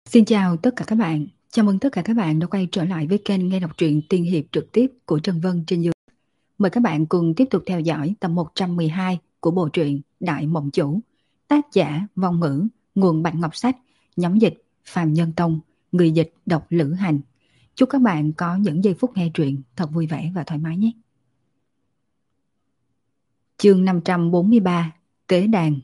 Xin chào tất cả các bạn. Chào mừng tất cả các bạn đã quay trở lại với kênh nghe đọc truyện tiên hiệp trực tiếp của Trân Vân trên YouTube. Mời các bạn cùng tiếp tục theo dõi tập 112 của bộ truyện Đại Mộng Chủ. Tác giả Vong Ngữ, nguồn Bạch Ngọc Sách, nhóm dịch Phàm Nhân Tông, người dịch Độc Lữ Hành. Chúc các bạn có những giây phút nghe truyện thật vui vẻ và thoải mái nhé. Chương 543: Tế đàn.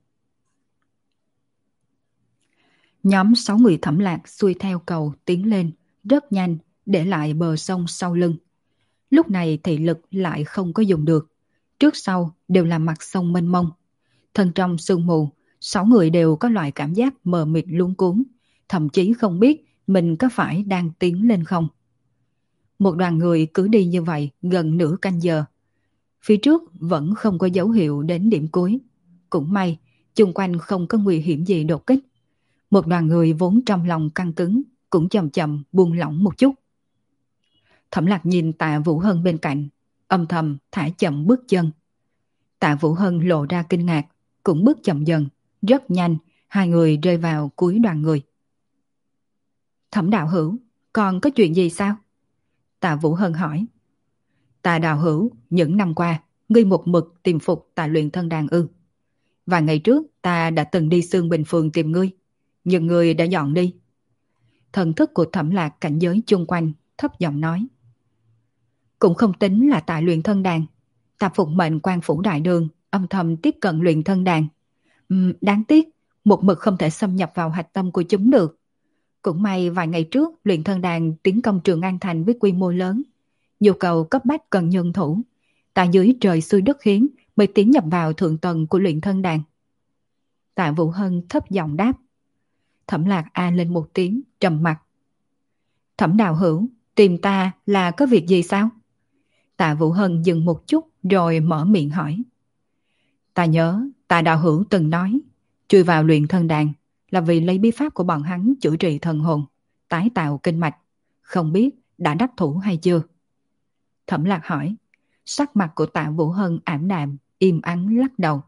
Nhóm 6 người Thẩm Lạc xuôi theo cầu tiến lên, rất nhanh, để lại bờ sông sau lưng. Lúc này thị lực lại không có dùng được. Trước sau đều là mặt sông mênh mông. Thân trong sương mù, 6 người đều có loại cảm giác mờ mịt luống cuống, thậm chí không biết mình có phải đang tiến lên không. Một đoàn người cứ đi như vậy gần nửa canh giờ. Phía trước vẫn không có dấu hiệu đến điểm cuối. Cũng may, chung quanh không có nguy hiểm gì đột kích. Một đoàn người vốn trong lòng căng cứng cũng chậm chậm buông lỏng một chút. Thẩm Lạc nhìn Tạ Vũ Hân bên cạnh, âm thầm thả chậm bước chân. Tạ Vũ Hân lộ ra kinh ngạc, cũng bước chậm dần, rất nhanh, hai người rơi vào cuối đoàn người. Thẩm đạo hữu, còn có chuyện gì sao? Tạ Vũ Hân hỏi. Tạ đạo hữu, những năm qua, ngươi một mực tìm phục tại luyện thân đàn ư? Và ngày trước ta đã từng đi Xương Bình Phường tìm ngươi, nhưng ngươi đã dọn đi. Thần thức của Thẩm Lạc cảnh giới chung quanh thấp giọng nói. Cũng không tính là tại luyện thân đàn. Ta phụng mệnh quan phủ đại đường, âm thầm tiếp cận luyện thân đàn. Đáng tiếc, một mực không thể xâm nhập vào hạch tâm của chúng được. Cũng may vài ngày trước luyện thân đàn tiến công Trường An Thành với quy mô lớn. Nhu cầu cấp bách cần nhân thủ. Ta dưới trời xuôi đất khiến mới tiến nhập vào thượng tầng của luyện thân đàn. Tạ Vũ Hân thấp giọng đáp. Thẩm Lạc a lên một tiếng, trầm mặt. Thẩm đạo hữu, tìm ta là có việc gì sao? Tạ Vũ Hân dừng một chút rồi mở miệng hỏi. Ta nhớ Tạ đạo hữu từng nói, chui vào luyện thân đàn là vì lấy bí pháp của bọn hắn chữa trị thần hồn, tái tạo kinh mạch. Không biết đã đắc thủ hay chưa? Thẩm Lạc hỏi. Sắc mặt của Tạ Vũ Hân ảm đạm, im ắng lắc đầu.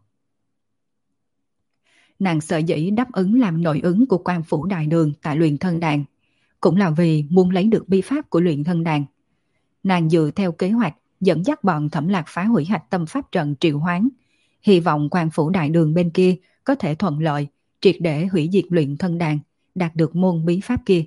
Nàng sợ dĩ đáp ứng làm nội ứng của quan phủ đại đường tại luyện thân đàn, cũng là vì muốn lấy được bí pháp của luyện thân đàn. Nàng dựa theo kế hoạch dẫn dắt bọn Thẩm Lạc phá hủy hạch tâm pháp trận triệu hoán, hy vọng quan phủ đại đường bên kia có thể thuận lợi triệt để hủy diệt luyện thân đàn, đạt được môn bí pháp kia.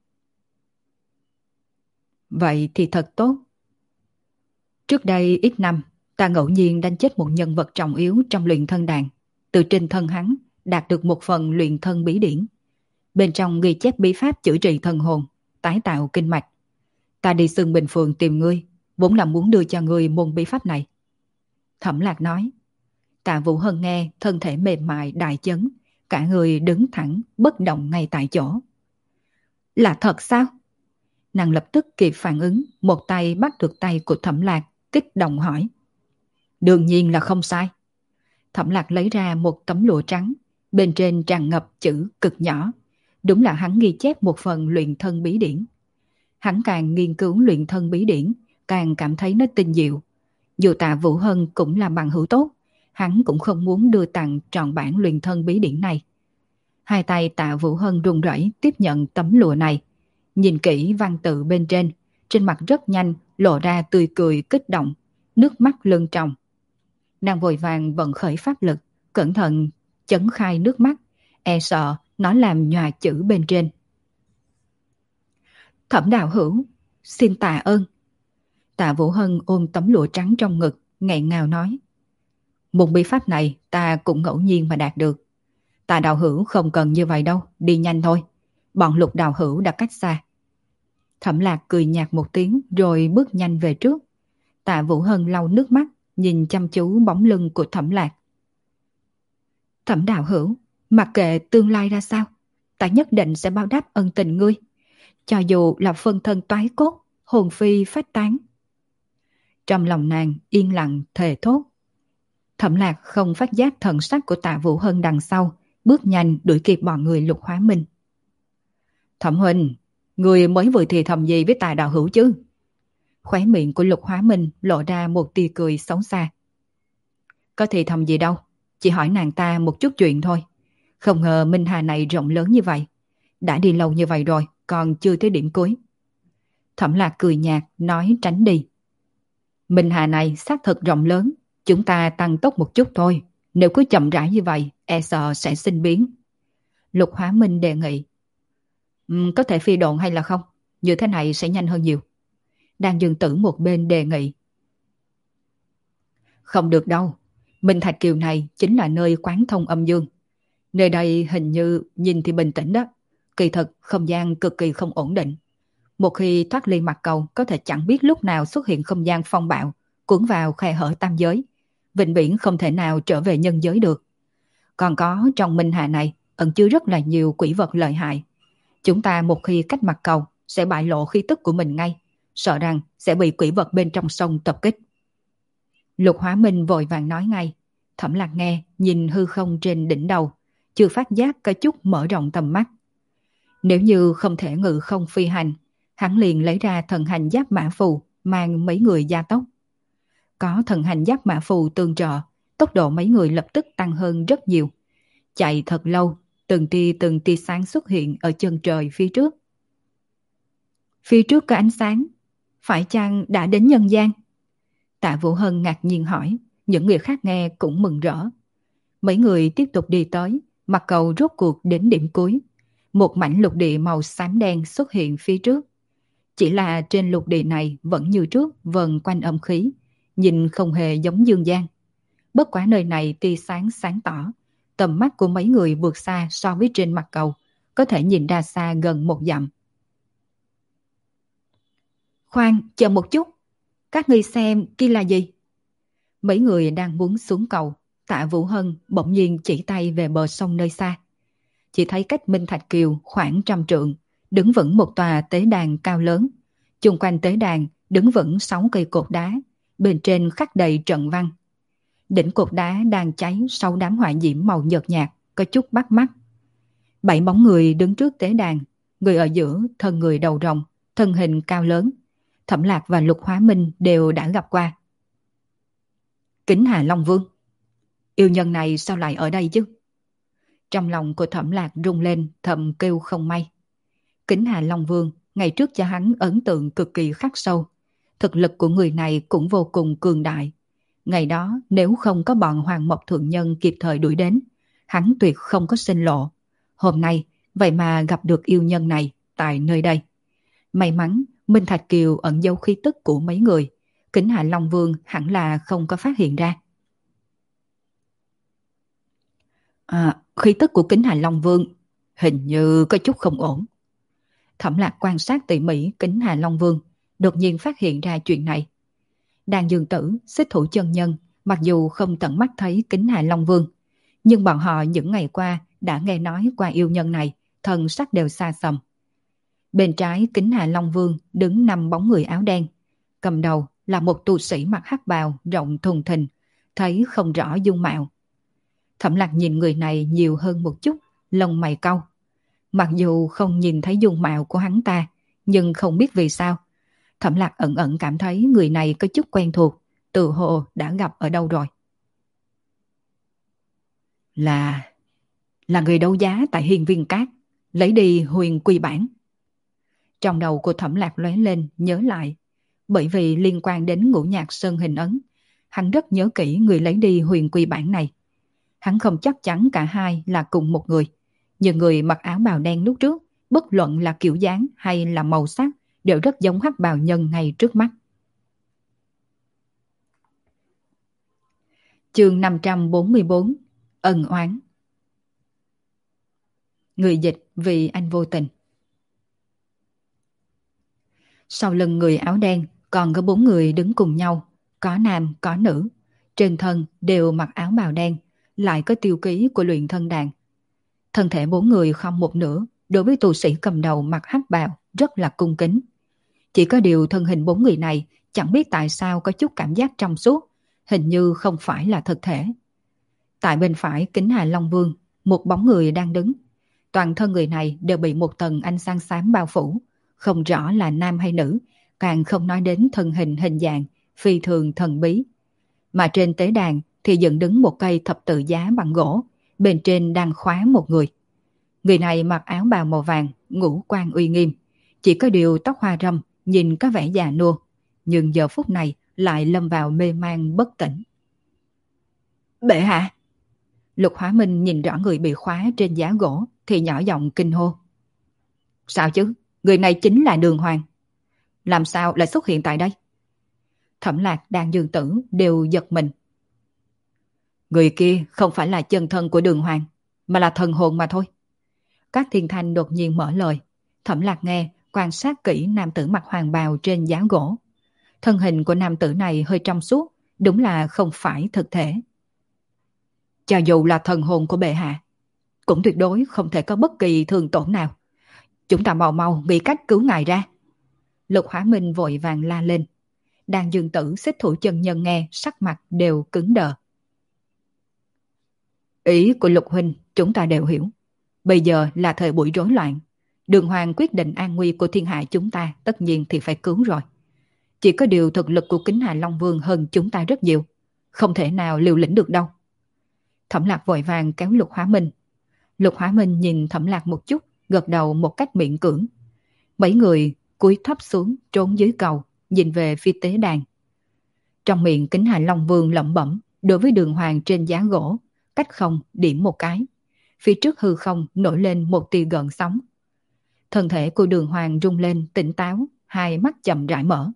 Vậy thì thật tốt. Trước đây ít năm, ta ngẫu nhiên đánh chết một nhân vật trọng yếu trong luyện thân đàn, từ trên thân hắn đạt được một phần luyện thân bí điển. Bên trong ghi chép bí pháp chữa trị thần hồn, tái tạo kinh mạch. Ta đi Xương Bình Phường tìm ngươi, vốn là muốn đưa cho ngươi môn bí pháp này. Thẩm Lạc nói. Tạ Vũ Hân nghe thân thể mềm mại đại chấn, cả người đứng thẳng bất động ngay tại chỗ. Là thật sao? Nàng lập tức kịp phản ứng, một tay bắt được tay của Thẩm Lạc, kích động hỏi. Đương nhiên là không sai. Thẩm Lạc lấy ra một tấm lụa trắng, bên trên tràn ngập chữ cực nhỏ. Đúng là hắn ghi chép một phần luyện thân bí điển. Hắn càng nghiên cứu luyện thân bí điển, càng cảm thấy nó tinh diệu. Dù Tạ Vũ Hân cũng là bằng hữu tốt, hắn cũng không muốn đưa tặng trọn bản luyện thân bí điển này. Hai tay Tạ Vũ Hân run rẩy tiếp nhận tấm lụa này. Nhìn kỹ văn tự bên trên mặt rất nhanh lộ ra tươi cười kích động, nước mắt lưng tròng. Nàng vội vàng vận khởi pháp lực, cẩn thận chấn khai nước mắt, e sợ nó làm nhòa chữ bên trên. Thẩm đạo hữu, xin tạ ơn. Tạ Vũ Hân ôm tấm lụa trắng trong ngực, nghẹn ngào nói. Môn bí pháp này ta cũng ngẫu nhiên mà đạt được. Tạ đạo hữu không cần như vậy đâu, đi nhanh thôi. Bọn Lục đạo hữu đã cách xa. Thẩm Lạc cười nhạt một tiếng rồi bước nhanh về trước. Tạ Vũ Hân lau nước mắt, nhìn chăm chú bóng lưng của Thẩm Lạc. Thẩm đạo hữu, mặc kệ tương lai ra sao, ta nhất định sẽ báo đáp ân tình ngươi. Cho dù là phân thân toái cốt, hồn phi phách tán. Trong lòng nàng yên lặng thề thốt. Thẩm Lạc không phát giác thần sắc của Tạ Vũ Hân đằng sau, bước nhanh đuổi kịp bọn người Lục Hóa Minh. Thẩm huynh, người mới vừa thì thầm gì với Tạ đạo hữu chứ? Khóe miệng của Lục Hóa Minh lộ ra một tia cười xấu xa. Có thì thầm gì đâu, chỉ hỏi nàng ta một chút chuyện thôi. Không ngờ Minh Hà này rộng lớn như vậy. Đã đi lâu như vậy rồi, còn chưa tới điểm cuối. Thẩm Lạc cười nhạt, nói tránh đi. Minh Hà này xác thực rộng lớn, chúng ta tăng tốc một chút thôi. Nếu cứ chậm rãi như vậy, e sợ sẽ sinh biến. Lục Hóa Minh đề nghị. Có thể phi độn hay là không? Như thế này sẽ nhanh hơn nhiều. Đang Dương Tử một bên đề nghị. Không được đâu. Minh Thạch Kiều này chính là nơi quán thông âm dương. Nơi đây hình như nhìn thì bình tĩnh đó. Kỳ thực không gian cực kỳ không ổn định. Một khi thoát ly mặt cầu có thể chẳng biết lúc nào xuất hiện không gian phong bạo, cuốn vào khe hở tam giới. Vĩnh viễn không thể nào trở về nhân giới được. Còn có trong Minh Hà này ẩn chứa rất là nhiều quỷ vật lợi hại. Chúng ta một khi cách mặt cầu sẽ bại lộ khí tức của mình ngay, sợ rằng sẽ bị quỷ vật bên trong sông tập kích. Lục Hóa Minh vội vàng nói ngay. Thẩm Lạc nghe, nhìn hư không trên đỉnh đầu, chưa phát giác có chút mở rộng tầm mắt. Nếu như không thể ngự không phi hành, hắn liền lấy ra thần hành giáp mã phù, mang mấy người gia tốc. Có thần hành giáp mã phù tương trợ, tốc độ mấy người lập tức tăng hơn rất nhiều. Chạy thật lâu, từng tia sáng xuất hiện ở chân trời phía trước. Phía trước có ánh sáng, phải chăng đã đến nhân gian? Tạ Vũ Hân ngạc nhiên hỏi, những người khác nghe cũng mừng rỡ. Mấy người tiếp tục đi tới, mặt cầu rốt cuộc đến điểm cuối. Một mảnh lục địa màu xám đen xuất hiện phía trước. Chỉ là trên lục địa này vẫn như trước vần quanh âm khí, nhìn không hề giống dương gian. Bất quá nơi này tia sáng sáng tỏ, tầm mắt của mấy người vượt xa so với trên mặt cầu, có thể nhìn ra xa gần 1 dặm. Khoan, chờ một chút, các ngươi xem kia là gì? Mấy người đang muốn xuống cầu, Tạ Vũ Hân bỗng nhiên chỉ tay về bờ sông nơi xa. Chỉ thấy cách Minh Thạch Kiều khoảng 100 trượng, đứng vững một tòa tế đàn cao lớn. Chung quanh tế đàn đứng vững 6 cây cột đá, bên trên khắc đầy trận văn. Đỉnh cột đá đang cháy sau đám hỏa diễm màu nhợt nhạt, có chút bắt mắt. 7 bóng người đứng trước tế đàn, người ở giữa thân người đầu rồng, thân hình cao lớn. Thẩm Lạc và Lục Hóa Minh đều đã gặp qua. Kính Hà Long Vương. Yêu nhân này sao lại ở đây chứ? Trong lòng của Thẩm Lạc rung lên, thầm kêu không may. Kính Hà Long Vương ngày trước cho hắn ấn tượng cực kỳ khắc sâu. Thực lực của người này cũng vô cùng cường đại. Ngày đó nếu không có bọn Hoàng Mộc Thượng Nhân kịp thời đuổi đến, hắn tuyệt không có sinh lộ. Hôm nay vậy mà gặp được yêu nhân này tại nơi đây. May mắn Minh Thạch Kiều ẩn giấu khí tức của mấy người, Kính Hà Long Vương hẳn là không có phát hiện ra. Khí tức của Kính Hà Long Vương hình như có chút không ổn. Thẩm Lạc quan sát tỉ mỉ Kính Hà Long Vương, đột nhiên phát hiện ra chuyện này. Đàn Dương Tử, Xích Thủ Chân Nhân mặc dù không tận mắt thấy Kính Hà Long Vương, nhưng bọn họ những ngày qua đã nghe nói qua yêu nhân này, thần sắc đều xa xăm. Bên trái Kính Hà Long Vương đứng 5 bóng người áo đen. Cầm đầu là một tu sĩ mặc hắc bào rộng thùng thình, thấy không rõ dung mạo. Thẩm Lạc nhìn người này nhiều hơn một chút, lông mày cau. Mặc dù không nhìn thấy dung mạo của hắn ta, nhưng không biết vì sao. Thẩm Lạc ẩn ẩn cảm thấy người này có chút quen thuộc, tự hồ đã gặp ở đâu rồi. Là người đấu giá tại Hiên Viên Cát, lấy đi huyền quy bản. Trong đầu của Thẩm Lạc lóe lên nhớ lại, bởi vì liên quan đến Ngũ Nhạc Sơn hình ấn, hắn rất nhớ kỹ người lấy đi huyền quy bản này. Hắn không chắc chắn cả hai là cùng một người, nhưng người mặc áo bào đen lúc trước, bất luận là kiểu dáng hay là màu sắc, đều rất giống hắc bào nhân ngay trước mắt. Chương 544 Ân oán. Người dịch vì anh vô tình. Sau lưng người áo đen còn có 4 người đứng cùng nhau, có nam có nữ, trên thân đều mặc áo bào đen, lại có tiêu ký của luyện thân đàn. Thân thể 4 người không một nửa, đối với tu sĩ cầm đầu mặc hắc bào rất là cung kính. Chỉ có điều thân hình 4 người này chẳng biết tại sao có chút cảm giác trong suốt, hình như không phải là thực thể. Tại bên phải Kính Hà Long Vương, một bóng người đang đứng. Toàn thân người này đều bị một tầng ánh sáng xám bao phủ, không rõ là nam hay nữ, càng không nói đến thân hình hình dạng, phi thường thần bí. Mà trên tế đàn thì dựng đứng một cây thập tự giá bằng gỗ, bên trên đang khóa một người. Người này mặc áo bào màu vàng, ngũ quan uy nghiêm, chỉ có điều tóc hoa râm, nhìn có vẻ già nua, nhưng giờ phút này lại lâm vào mê man bất tỉnh. Bệ hạ! Lục Hóa Minh nhìn rõ người bị khóa trên giá gỗ thì nhỏ giọng kinh hô. Sao chứ? Người này chính là Đường Hoàng. Làm sao lại xuất hiện tại đây? Thẩm Lạc, Đan Dương Tử đều giật mình. Người kia không phải là chân thân của Đường Hoàng, mà là thần hồn mà thôi. Các thiên thanh đột nhiên mở lời. Thẩm Lạc nghe, quan sát kỹ nam tử mặc hoàng bào trên giá gỗ. Thân hình của nam tử này hơi trong suốt, đúng là không phải thực thể. Cho dù là thần hồn của bệ hạ, cũng tuyệt đối không thể có bất kỳ thương tổn nào. Chúng ta mau mau nghĩ cách cứu ngài ra. Lục Hóa Minh vội vàng la lên. Đan Dương Tử xích thủ chân nhân nghe sắc mặt đều cứng đờ. Ý của Lục huynh chúng ta đều hiểu. Bây giờ là thời buổi rối loạn. Đường Hoàng quyết định an nguy của thiên hạ chúng ta tất nhiên thì phải cứu rồi. Chỉ có điều thực lực của Kính Hà Long Vương hơn chúng ta rất nhiều. Không thể nào liều lĩnh được đâu. Thẩm Lạc vội vàng kéo Lục Hóa Minh. Lục Hóa Minh nhìn Thẩm Lạc một chút, gật đầu một cách miễn cưỡng. Mấy người cúi thấp xuống trốn dưới cầu, nhìn về phía tế đàn. Trong miệng Kính Hà Long Vương lẩm bẩm đối với Đường Hoàng trên giá gỗ, cách không điểm một cái. Phía trước hư không nổi lên một tia gợn sóng. Thân thể của Đường Hoàng rung lên tỉnh táo, hai mắt chậm rãi mở.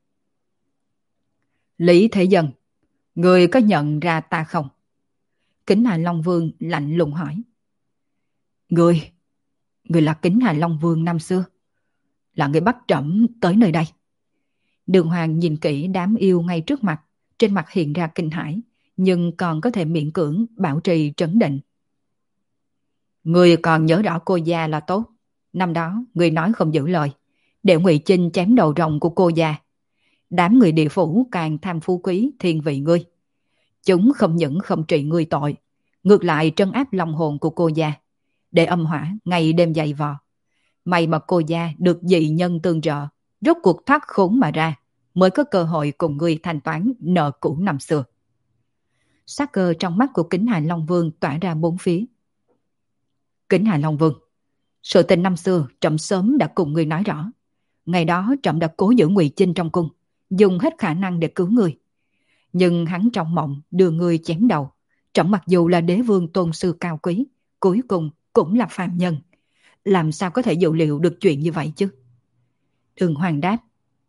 Lý Thế Dân, người có nhận ra ta không? Kính Hà Long Vương lạnh lùng hỏi. Người là Kính Hà Long Vương năm xưa, là người bắt trẫm tới nơi đây. Đường Hoàng nhìn kỹ đám yêu ngay trước mặt, trên mặt hiện ra kinh hãi, nhưng còn có thể miễn cưỡng bảo trì trấn định. Người còn nhớ rõ cô gia là tốt. Năm đó người nói không giữ lời, để Ngụy Chinh chém đầu rồng của cô gia. Đám người địa phủ càng tham phú quý thiên vị ngươi. Chúng không những không trị ngươi tội, ngược lại trấn áp lòng hồn của cô gia, để âm hỏa ngày đêm dày vò. May mà cô gia được dị nhân tương trợ, rốt cuộc thoát khốn mà ra, mới có cơ hội cùng ngươi thanh toán nợ cũ năm xưa. Sát cơ trong mắt của Kính Hà Long Vương tỏa ra bốn phía. Kính Hà Long Vương, sự tình năm xưa trẫm sớm đã cùng ngươi nói rõ. Ngày đó trẫm đã cố giữ Ngụy Chinh trong cung, dùng hết khả năng để cứu ngươi. Nhưng hắn trong mộng đưa ngươi chém đầu. Trẫm mặc dù là đế vương tôn sư cao quý, cuối cùng cũng là phàm nhân. Làm sao có thể dự liệu được chuyện như vậy chứ? Đường Hoàng đáp.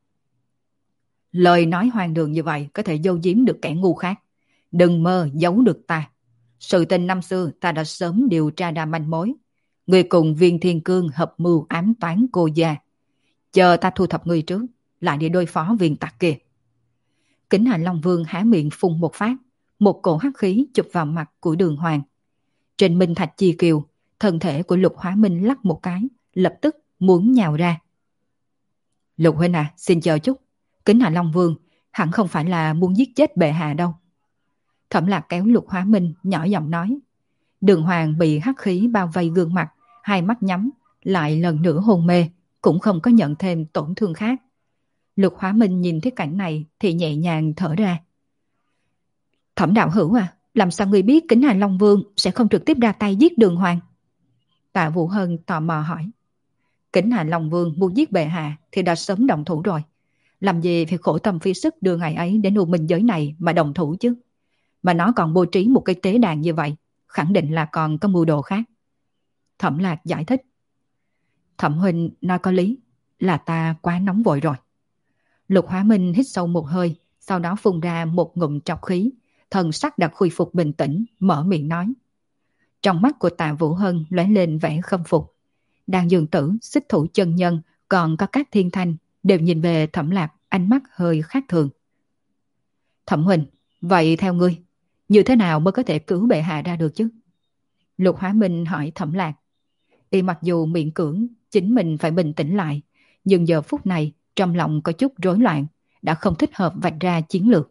Lời nói hoang đường như vậy có thể giấu giếm được kẻ ngu khác. Đừng mơ giấu được ta. Sự tình năm xưa ta đã sớm điều tra ra manh mối. Người cùng Viên Thiên Cương hợp mưu ám toán cô gia. Chờ ta thu thập người trước, lại đi đối phó viên tặc kia. Kính Hà Long Vương há miệng phun một phát, một cổ hắc khí chụp vào mặt của Đường Hoàng. Trên Minh Thạch Chi Kiều, thân thể của Lục Hóa Minh lắc một cái, lập tức muốn nhào ra. Lục huynh à, xin chờ chút. Kính Hà Long Vương hẳn không phải là muốn giết chết bệ hạ đâu. Thẩm Lạc kéo Lục Hóa Minh nhỏ giọng nói. Đường Hoàng bị hắc khí bao vây gương mặt, hai mắt nhắm, lại lần nữa hôn mê, cũng không có nhận thêm tổn thương khác. Lục Hóa Minh nhìn thấy cảnh này thì nhẹ nhàng thở ra. Thẩm đạo hữu à, làm sao ngươi biết Kính Hà Long Vương sẽ không trực tiếp ra tay giết Đường Hoàng? Tạ Vũ Hân tò mò hỏi. Kính Hà Long Vương muốn giết bệ hạ thì đã sớm động thủ rồi. Làm gì phải khổ tâm phí sức đưa ngày ấy đến U Minh giới này mà động thủ chứ? Mà nó còn bố trí một cái tế đàn như vậy, khẳng định là còn có mưu đồ khác. Thẩm Lạc giải thích. Thẩm huynh nói có lý, là ta quá nóng vội rồi. Lục Hóa Minh hít sâu một hơi, sau đó phun ra một ngụm trọc khí, thần sắc đã khôi phục bình tĩnh, mở miệng nói. Trong mắt của Tạ Vũ Hân lóe lên vẻ khâm phục. Đan Dương Tử, xích thủ chân nhân, còn có các thiên thanh đều nhìn về Thẩm Lạc, ánh mắt hơi khác thường. Thẩm huynh, vậy theo ngươi, như thế nào mới có thể cứu bệ hạ ra được chứ? Lục Hóa Minh hỏi Thẩm Lạc. Y mặc dù miễn cưỡng chính mình phải bình tĩnh lại, nhưng giờ phút này trong lòng có chút rối loạn, đã không thích hợp vạch ra chiến lược.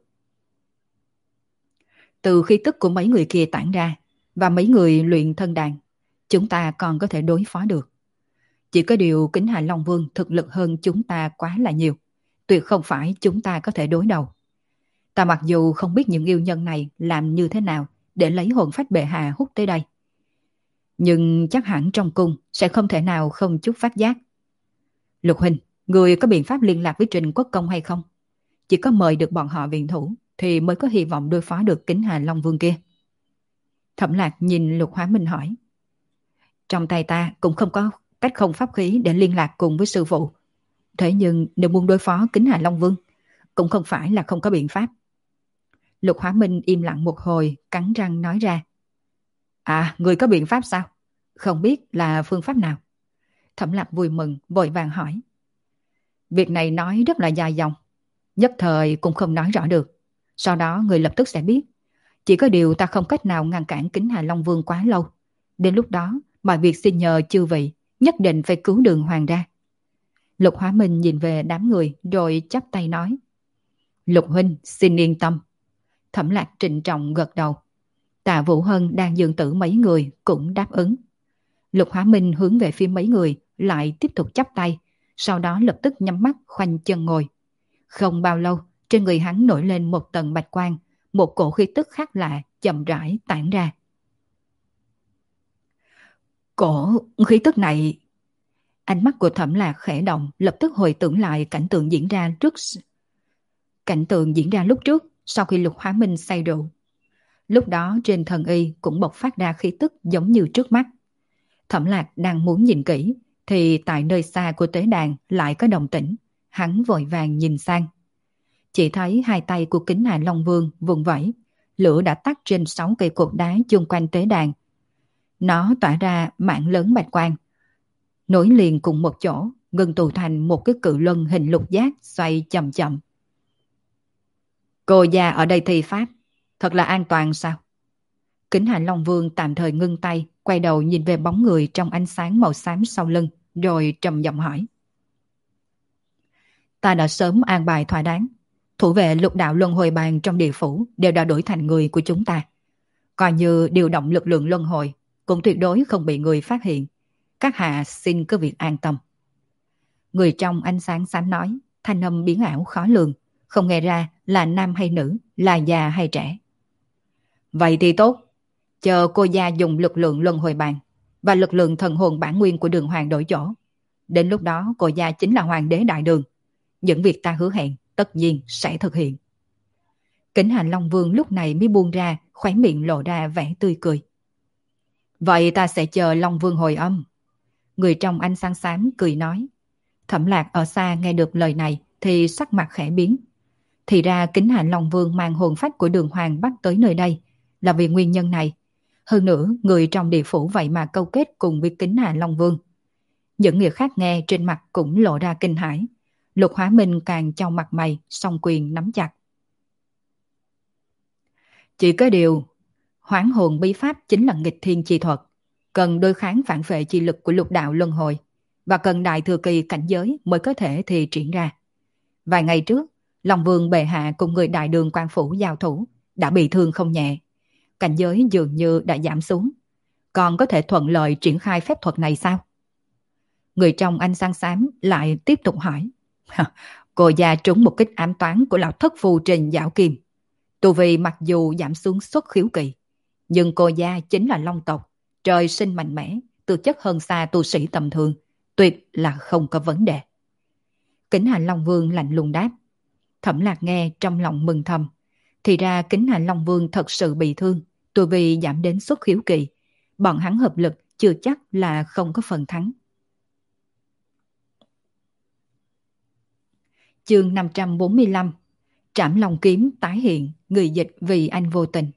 Từ khí tức của mấy người kia tản ra và mấy người luyện thân đàn, chúng ta còn có thể đối phó được. Chỉ có điều Kính Hà Long Vương thực lực hơn chúng ta quá là nhiều, tuyệt không phải chúng ta có thể đối đầu. Ta mặc dù không biết những yêu nhân này làm như thế nào để lấy hồn phách bệ hạ hút tới đây, Nhưng chắc hẳn trong cung sẽ không thể nào không chút phát giác. Lục huynh, người có biện pháp liên lạc với Trình Quốc Công hay không? Chỉ có mời được bọn họ viện thủ thì mới có hy vọng đối phó được Kính Hà Long Vương kia. Thẩm Lạc nhìn Lục Hóa Minh hỏi. Trong tay ta cũng không có cách không pháp khí để liên lạc cùng với sư phụ. Thế nhưng nếu muốn đối phó Kính Hà Long Vương, cũng không phải là không có biện pháp. Lục Hóa Minh im lặng một hồi, cắn răng nói ra. À, người có biện pháp sao? Không biết là phương pháp nào? Thẩm Lạc vui mừng, vội vàng hỏi. Việc này nói rất là dài dòng, nhất thời cũng không nói rõ được. Sau đó người lập tức sẽ biết. Chỉ có điều ta không cách nào ngăn cản Kính Hà Long Vương quá lâu. Đến lúc đó, mọi việc xin nhờ chư vị, nhất định phải cứu Đường Hoàng ra. Lục Hóa Minh nhìn về đám người rồi chắp tay nói. Lục huynh xin yên tâm. Thẩm Lạc trịnh trọng gật đầu. Tạ Vũ Hân đang dương tử mấy người cũng đáp ứng. Lục Hóa Minh hướng về phía mấy người lại tiếp tục chắp tay, sau đó lập tức nhắm mắt khoanh chân ngồi. Không bao lâu, trên người hắn nổi lên một tầng bạch quang, một cổ khí tức khác lạ chậm rãi tản ra. Cổ khí tức này... Ánh mắt của Thẩm Lạc khẽ động, lập tức hồi tưởng lại cảnh tượng diễn ra lúc trước sau khi Lục Hóa Minh say rượu. Lúc đó trên thần y cũng bộc phát ra khí tức giống như trước mắt. Thẩm Lạc đang muốn nhìn kỹ thì tại nơi xa của tế đàn lại có động tĩnh. Hắn vội vàng nhìn sang. Chỉ thấy hai tay của Kính Hà Long Vương vùng vẫy, lửa đã tắt trên 6 cây cột đá chung quanh tế đàn. Nó tỏa ra mảng lớn bạch quang, nối liền cùng một chỗ, ngưng tụ thành một cái cự luân hình lục giác xoay chậm chậm. Cô già ở đây thi pháp, thật là an toàn sao? Kính Hà Long Vương tạm thời ngưng tay, quay đầu nhìn về bóng người trong ánh sáng màu xám sau lưng, rồi trầm giọng hỏi. Ta đã sớm an bài thỏa đáng. Thủ vệ lục đạo luân hồi bàn trong địa phủ đều đã đổi thành người của chúng ta. Coi như điều động lực lượng luân hồi, cũng tuyệt đối không bị người phát hiện. Các hạ xin cứ việc an tâm. Người trong ánh sáng xám nói, thanh âm biến ảo khó lường, không nghe ra là nam hay nữ, là già hay trẻ. Vậy thì tốt, chờ cô gia dùng lực lượng luân hồi bàn và lực lượng thần hồn bản nguyên của Đường Hoàng đổi chỗ. Đến lúc đó cô gia chính là hoàng đế đại đường. Những việc ta hứa hẹn tất nhiên sẽ thực hiện. Kính Hà Long Vương lúc này mới buông ra, khóe miệng lộ ra vẻ tươi cười. Vậy ta sẽ chờ Long Vương hồi âm. Người trong ánh sáng xám cười nói. Thẩm Lạc ở xa nghe được lời này thì sắc mặt khẽ biến. Thì ra Kính Hà Long Vương mang hồn phách của Đường Hoàng bắt tới nơi đây là vì nguyên nhân này. Hơn nữa, người trong địa phủ vậy mà câu kết cùng với Kính Hà Long Vương. Những người khác nghe trên mặt cũng lộ ra kinh hãi. Lục Hóa Minh càng trong mặt mày, song quyền nắm chặt. Chỉ có điều, hoán hồn bí pháp chính là nghịch thiên chi thuật, cần đối kháng phản phệ chi lực của lục đạo luân hồi, và cần đại thừa kỳ cảnh giới mới có thể thi triển ra. Vài ngày trước, Long Vương bệ hạ cùng người đại đường quan phủ giao thủ, đã bị thương không nhẹ. Cảnh giới dường như đã giảm xuống. Còn có thể thuận lợi triển khai phép thuật này sao? Người trong ánh sáng xám lại tiếp tục hỏi. Cô già trúng một kích ám toán của lão thất phù Trình Giảo Kim. Tu vi mặc dù giảm xuống xuất khiếu kỳ, nhưng cô gia chính là long tộc, trời sinh mạnh mẽ, tư chất hơn xa tu sĩ tầm thường, tuyệt là không có vấn đề. Kính Hà Long Vương lạnh lùng đáp. Thẩm Lạc nghe trong lòng mừng thầm. Thì ra Kính Hà Long Vương thật sự bị thương, tu vi giảm đến xuất khiếu kỳ. Bọn hắn hợp lực chưa chắc là không có phần thắng. Chương 545. Trảm Long Kiếm tái hiện, người dịch vì anh vô tình.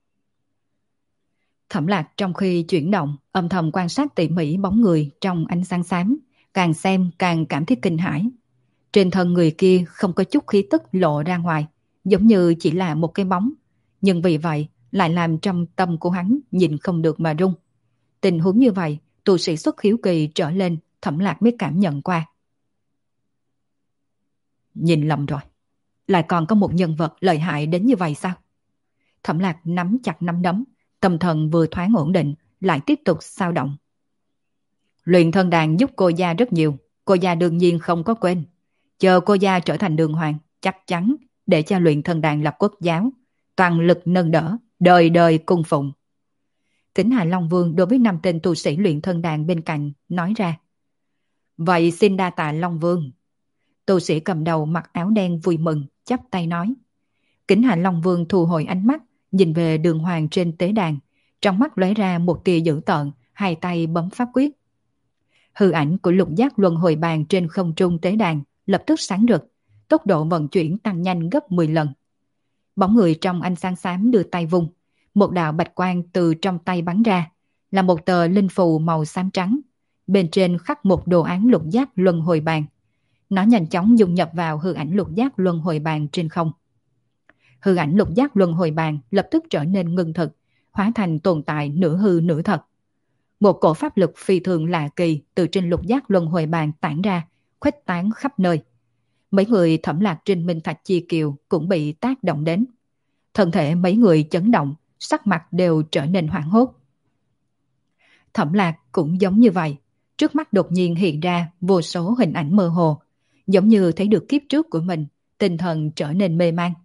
Thẩm Lạc trong khi chuyển động, âm thầm quan sát tỉ mỉ bóng người trong ánh sáng xám, càng xem càng cảm thấy kinh hãi. Trên thân người kia không có chút khí tức lộ ra ngoài, giống như chỉ là một cái bóng, nhưng vì vậy lại làm trong tâm của hắn nhìn không được mà rung. Tình huống như vậy, tu sĩ xuất khiếu kỳ trở lên, Thẩm Lạc mới cảm nhận qua. Nhìn lầm rồi, lại còn có một nhân vật lợi hại đến như vậy sao? Thẩm Lạc nắm chặt nắm đấm, tâm thần vừa thoáng ổn định, lại tiếp tục xao động. Luyện thân đàn giúp cô gia rất nhiều, cô gia đương nhiên không có quên. Chờ cô gia trở thành đường hoàng, chắc chắn để cho luyện thân đàn lập quốc giáo, toàn lực nâng đỡ, đời đời cung phụng. Kính Hà Long Vương đối với 5 tên tu sĩ luyện thân đàn bên cạnh nói ra. Vậy xin đa tạ Long Vương. Tu sĩ cầm đầu mặc áo đen vui mừng, chắp tay nói. Kính Hà Long Vương thu hồi ánh mắt, nhìn về đường hoàng trên tế đàn, trong mắt lóe ra một tia dữ tợn, hai tay bấm pháp quyết. Hư ảnh của lục giác luân hồi bàn trên không trung tế đàn lập tức sáng rực, tốc độ vận chuyển tăng nhanh gấp 10 lần. Bóng người trong ánh sáng xám đưa tay vung, một đạo bạch quang từ trong tay bắn ra, là một tờ linh phù màu xám trắng, bên trên khắc một đồ án lục giác luân hồi bàn. Nó nhanh chóng dung nhập vào hư ảnh lục giác luân hồi bàn trên không. Hư ảnh lục giác luân hồi bàn lập tức trở nên ngưng thực, hóa thành tồn tại nửa hư nửa thật. Một cổ pháp lực phi thường lạ kỳ từ trên lục giác luân hồi bàn tản ra, khuếch tán khắp nơi. Mấy người Thẩm Lạc trên Minh Thạch Chi Kiều cũng bị tác động đến. Thân thể mấy người chấn động, sắc mặt đều trở nên hoảng hốt. Thẩm Lạc cũng giống như vậy, trước mắt đột nhiên hiện ra vô số hình ảnh mơ hồ, giống như thấy được kiếp trước của mình, tinh thần trở nên mê man.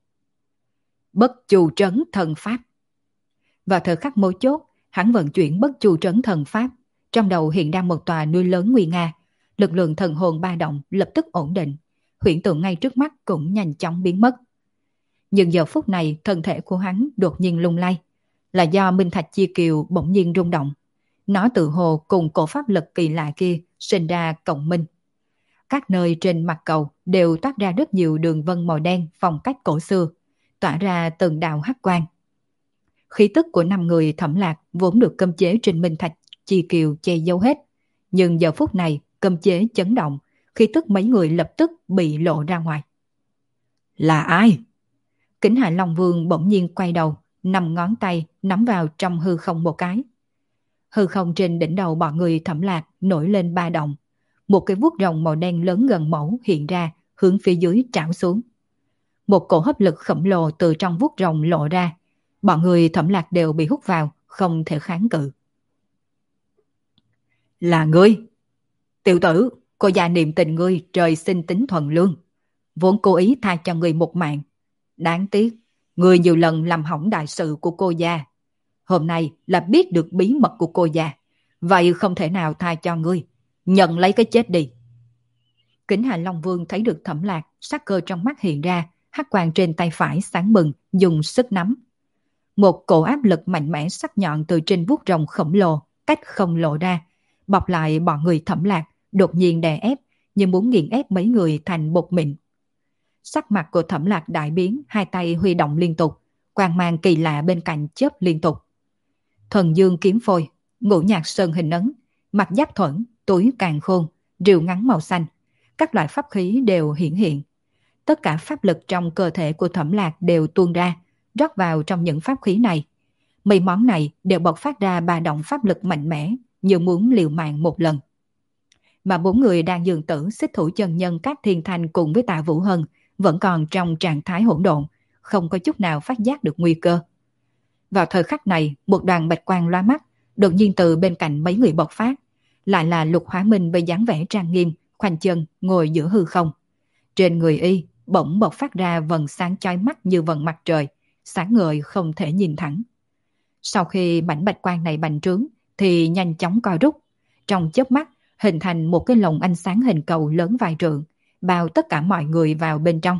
Bất chu trấn thần pháp. Vào thời khắc mấu chốt, hắn vận chuyển bất chu trấn thần pháp, trong đầu hiện ra một tòa núi lớn nguy nga, lực lượng thần hồn ba động lập tức ổn định, huyễn tượng ngay trước mắt cũng nhanh chóng biến mất. Nhưng giờ phút này thân thể của hắn đột nhiên lung lay, là do Minh Thạch Chi Kiều bỗng nhiên rung động. Nó tự hồ cùng cổ pháp lực kỳ lạ kia sinh ra cộng minh. Các nơi trên mặt cầu đều toát ra rất nhiều đường vân màu đen phong cách cổ xưa, tỏa ra từng đạo hắc quang. Khí tức của 5 người Thẩm Lạc vốn được cấm chế trên Minh Thạch Chi Kiều che giấu hết, nhưng giờ phút này cấm chế chấn động, khí tức mấy người lập tức bị lộ ra ngoài. Là ai? Kính Hà Long Vương bỗng nhiên quay đầu, 5 ngón tay nắm vào trong hư không một cái. Hư không trên đỉnh đầu bọn người Thẩm Lạc nổi lên ba động, một cái vuốt rồng màu đen lớn gần mẫu hiện ra, hướng phía dưới trảo xuống. Một cổ hấp lực khổng lồ từ trong vuốt rồng lộ ra, bọn người Thẩm Lạc đều bị hút vào, không thể kháng cự. Là ngươi! Tiểu tử, cô già niệm tình ngươi trời sinh tính thuần lương, vốn cố ý tha cho ngươi một mạng. Đáng tiếc, ngươi nhiều lần làm hỏng đại sự của cô già. Hôm nay là biết được bí mật của cô già, vậy không thể nào tha cho ngươi. Nhận lấy cái chết đi. Kính Hà Long Vương thấy được Thẩm Lạc, sắc cơ trong mắt hiện ra, hắc quang trên tay phải sáng bừng, dùng sức nắm. Một cổ áp lực mạnh mẽ sắc nhọn từ trên vuốt rồng khổng lồ, cách không lộ ra, bọc lại bọn người Thẩm Lạc, đột nhiên đè ép, như muốn nghiền ép mấy người thành bột mịn. Sắc mặt của Thẩm Lạc đại biến, hai tay huy động liên tục, quang mang kỳ lạ bên cạnh chớp liên tục. Thần dương kiếm phôi, ngũ nhạc sơn hình ấn, mặt giáp thuẫn, túi càn khôn, rìu ngắn màu xanh, các loại pháp khí đều hiển hiện. Tất cả pháp lực trong cơ thể của Thẩm Lạc đều tuôn ra, rót vào trong những pháp khí này. Mấy món này đều bộc phát ra ba động pháp lực mạnh mẽ, như muốn liều mạng một lần. Mà 4 người đang dường tử xích thủ chân nhân các thiên thanh cùng với Tạ Vũ Hân vẫn còn trong trạng thái hỗn độn, không có chút nào phát giác được nguy cơ. Vào thời khắc này, một đoàn bạch quang lóa mắt, đột nhiên từ bên cạnh mấy người bộc phát, lại là Lục Hóa Minh với dáng vẻ trang nghiêm, khoanh chân ngồi giữa hư không. Trên người y bỗng bộc phát ra vầng sáng chói mắt như vầng mặt trời, sáng ngời không thể nhìn thẳng. Sau khi mảnh bạch quang này bành trướng thì nhanh chóng co rút, trong chớp mắt hình thành một cái lồng ánh sáng hình cầu lớn vài trượng, bao tất cả mọi người vào bên trong.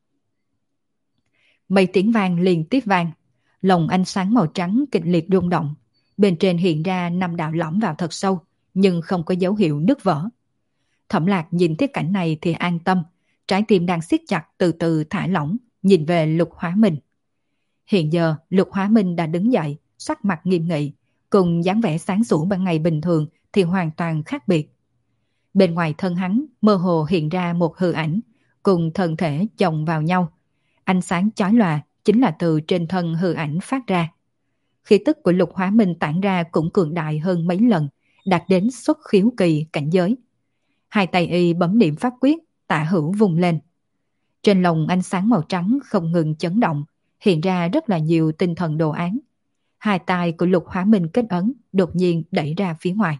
Mấy tiếng vang liên tiếp vang, lồng ánh sáng màu trắng kịch liệt rung động, bên trên hiện ra 5 đạo lõm vào thật sâu, nhưng không có dấu hiệu nứt vỡ. Thẩm Lạc nhìn thấy cảnh này thì an tâm, trái tim đang siết chặt từ từ thả lỏng, nhìn về Lục Hóa Minh. Hiện giờ Lục Hóa Minh đã đứng dậy, sắc mặt nghiêm nghị, cùng dáng vẻ sáng sủa ban ngày bình thường thì hoàn toàn khác biệt. Bên ngoài thân hắn mơ hồ hiện ra một hư ảnh, cùng thân thể chồng vào nhau. Ánh sáng chói lòa chính là từ trên thân hư ảnh phát ra. Khí tức của Lục Hóa Minh tản ra cũng cường đại hơn mấy lần, đạt đến xuất khiếu kỳ cảnh giới. Hai tay y bấm niệm pháp quyết, tả hữu vùng lên. Trên lồng ánh sáng màu trắng không ngừng chấn động, hiện ra rất là nhiều tinh thần đồ án. Hai tay của Lục Hóa Minh kết ấn, đột nhiên đẩy ra phía ngoài.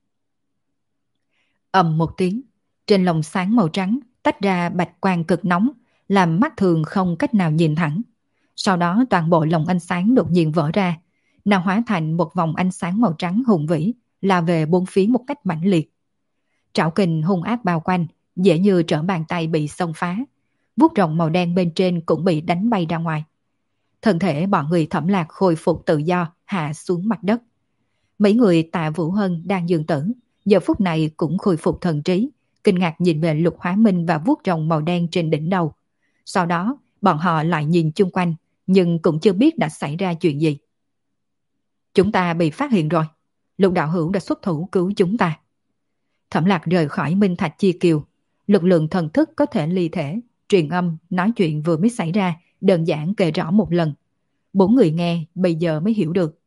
Ầm một tiếng, trên lồng sáng màu trắng tách ra bạch quang cực nóng, làm mắt thường không cách nào nhìn thẳng. Sau đó toàn bộ lồng ánh sáng đột nhiên vỡ ra, Nàng hóa thành một vòng ánh sáng màu trắng hùng vĩ, là về bốn phía một cách mãnh liệt. Trảo kình hung ác bao quanh, dễ như trở bàn tay bị xông phá. Vuốt rồng màu đen bên trên cũng bị đánh bay ra ngoài. Thân thể bọn người Thẩm Lạc khôi phục tự do, hạ xuống mặt đất. Mấy người Tạ Vũ Hân đang dương tử, giờ phút này cũng khôi phục thần trí, kinh ngạc nhìn về Lục Hóa Minh và vuốt rồng màu đen trên đỉnh đầu. Sau đó, bọn họ lại nhìn chung quanh, nhưng cũng chưa biết đã xảy ra chuyện gì. Chúng ta bị phát hiện rồi. Lục đạo hữu đã xuất thủ cứu chúng ta. Thẩm Lạc rời khỏi Minh Thạch Chi Kiều. Lực lượng thần thức có thể ly thể, truyền âm, nói chuyện vừa mới xảy ra, đơn giản kể rõ một lần. 4 người nghe bây giờ mới hiểu được.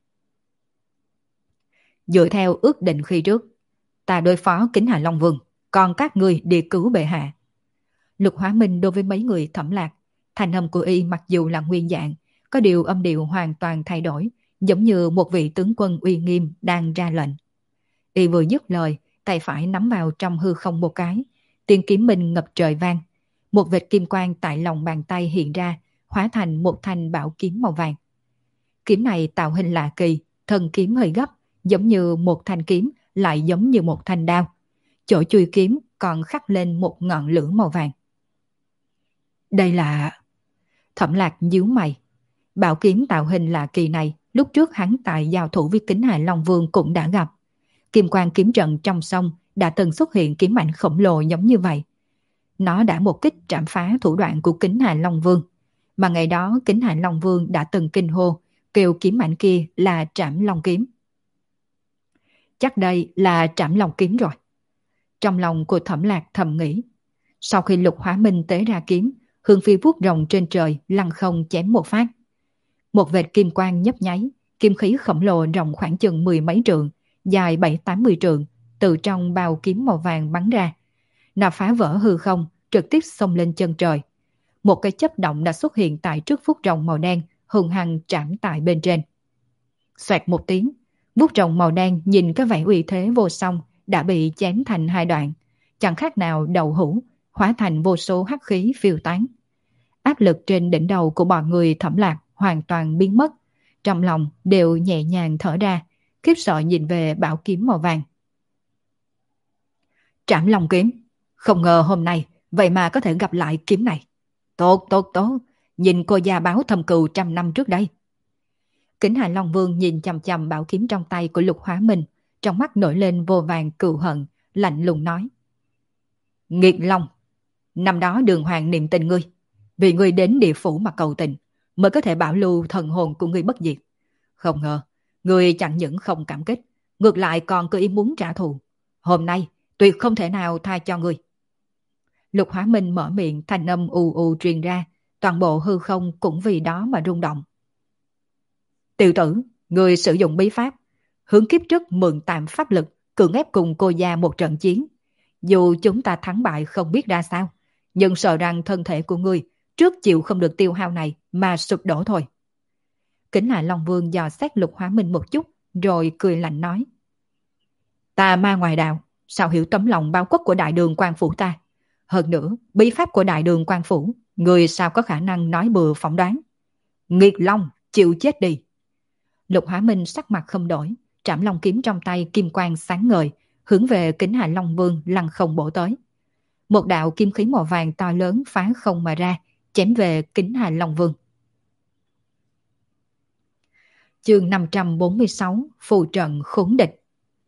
Dựa theo ước định khi trước, ta đối phó Kính Hà Long Vương, còn các ngươi đi cứu bệ hạ. Lục Hóa Minh đối với mấy người Thẩm Lạc, thanh âm của y mặc dù là nguyên dạng, có điều âm điệu hoàn toàn thay đổi, giống như một vị tướng quân uy nghiêm đang ra lệnh. Y vừa dứt lời, tay phải nắm vào trong hư không một cái, tiếng kiếm minh ngập trời vang. Một vệt kim quang tại lòng bàn tay hiện ra, hóa thành một thanh bảo kiếm màu vàng. Kiếm này tạo hình lạ kỳ, thân kiếm hơi gấp, giống như một thanh kiếm, lại giống như một thanh đao. Chỗ chui kiếm còn khắc lên một ngọn lửa màu vàng. Đây là... Thẩm Lạc nhíu mày. Bảo kiếm tạo hình lạ kỳ này, lúc trước hắn tại giao thủ với Kính Hà Long Vương cũng đã gặp. Kim quang kiếm trận trong sông đã từng xuất hiện kiếm ảnh khổng lồ giống như vậy. Nó đã một kích trảm phá thủ đoạn của Kính Hà Long Vương. Mà ngày đó Kính Hà Long Vương đã từng kinh hô, kêu kiếm ảnh kia là Trảm Long Kiếm. Chắc đây là Trảm Long Kiếm rồi. Trong lòng của Thẩm Lạc thầm nghĩ. Sau khi Lục Hóa Minh tế ra kiếm, Hương Phi vuốt rồng trên trời lăng không chém một phát. Một vệt kim quang nhấp nháy, kim khí khổng lồ rộng khoảng chừng 10 mấy trượng, dài 7-80 trượng, từ trong bao kiếm màu vàng bắn ra. Nó phá vỡ hư không, trực tiếp xông lên chân trời. Một cái chớp động đã xuất hiện tại trước vuốt rồng màu đen, hung hăng trảm tại bên trên. Xoẹt một tiếng, vuốt rồng màu đen nhìn cái vẻ uy thế vô song đã bị chém thành hai đoạn, chẳng khác nào đầu hũ, hóa thành vô số hắc khí phiêu tán. Áp lực trên đỉnh đầu của bọn người Thẩm Lạc hoàn toàn biến mất, trong lòng đều nhẹ nhàng thở ra, khiếp sợ nhìn về bảo kiếm màu vàng. Trảm Long Kiếm, không ngờ hôm nay vậy mà có thể gặp lại kiếm này. Tốt, tốt, tốt, nhìn cô gia báo thâm cừu 100 năm trước đây. Kính Hà Long Vương nhìn chằm chằm bảo kiếm trong tay của Lục Hóa Minh, trong mắt nổi lên vô vàn cừu hận, lạnh lùng nói. Nghiệt Long, năm đó Đường Hoàng niệm tình ngươi, vì ngươi đến địa phủ mà cầu tình, mới có thể bảo lưu thần hồn của ngươi bất diệt. Không ngờ, ngươi chẳng những không cảm kích, ngược lại còn có ý muốn trả thù. Hôm nay, tuyệt không thể nào tha cho ngươi. Lục Hóa Minh mở miệng, thanh âm u u truyền ra, toàn bộ hư không cũng vì đó mà rung động. Tiểu tử, ngươi sử dụng bí pháp, hướng kiếp trước mượn tạm pháp lực, cưỡng ép cùng cô gia một trận chiến. Dù chúng ta thắng bại không biết ra sao, nhưng sợ rằng thân thể của ngươi trước chịu không được tiêu hao này mà sụp đổ thôi. Kính Hà Long Vương dò xét Lục Hóa Minh một chút, rồi cười lạnh nói. Ta ma ngoài đạo, sao hiểu tấm lòng bao quốc của Đại Đường Quan Phủ ta? Hơn nữa, bí pháp của Đại Đường Quan Phủ, người sao có khả năng nói bừa phỏng đoán? Nghiệt Long, chịu chết đi. Lục Hóa Minh sắc mặt không đổi, Trảm Long kiếm trong tay kim quang sáng ngời, hướng về Kính Hà Long Vương lăng không bổ tới. Một đạo kim khí màu vàng to lớn phá không mà ra, chém về Kính Hà Long Vương. Chương 546, phù trận khốn địch.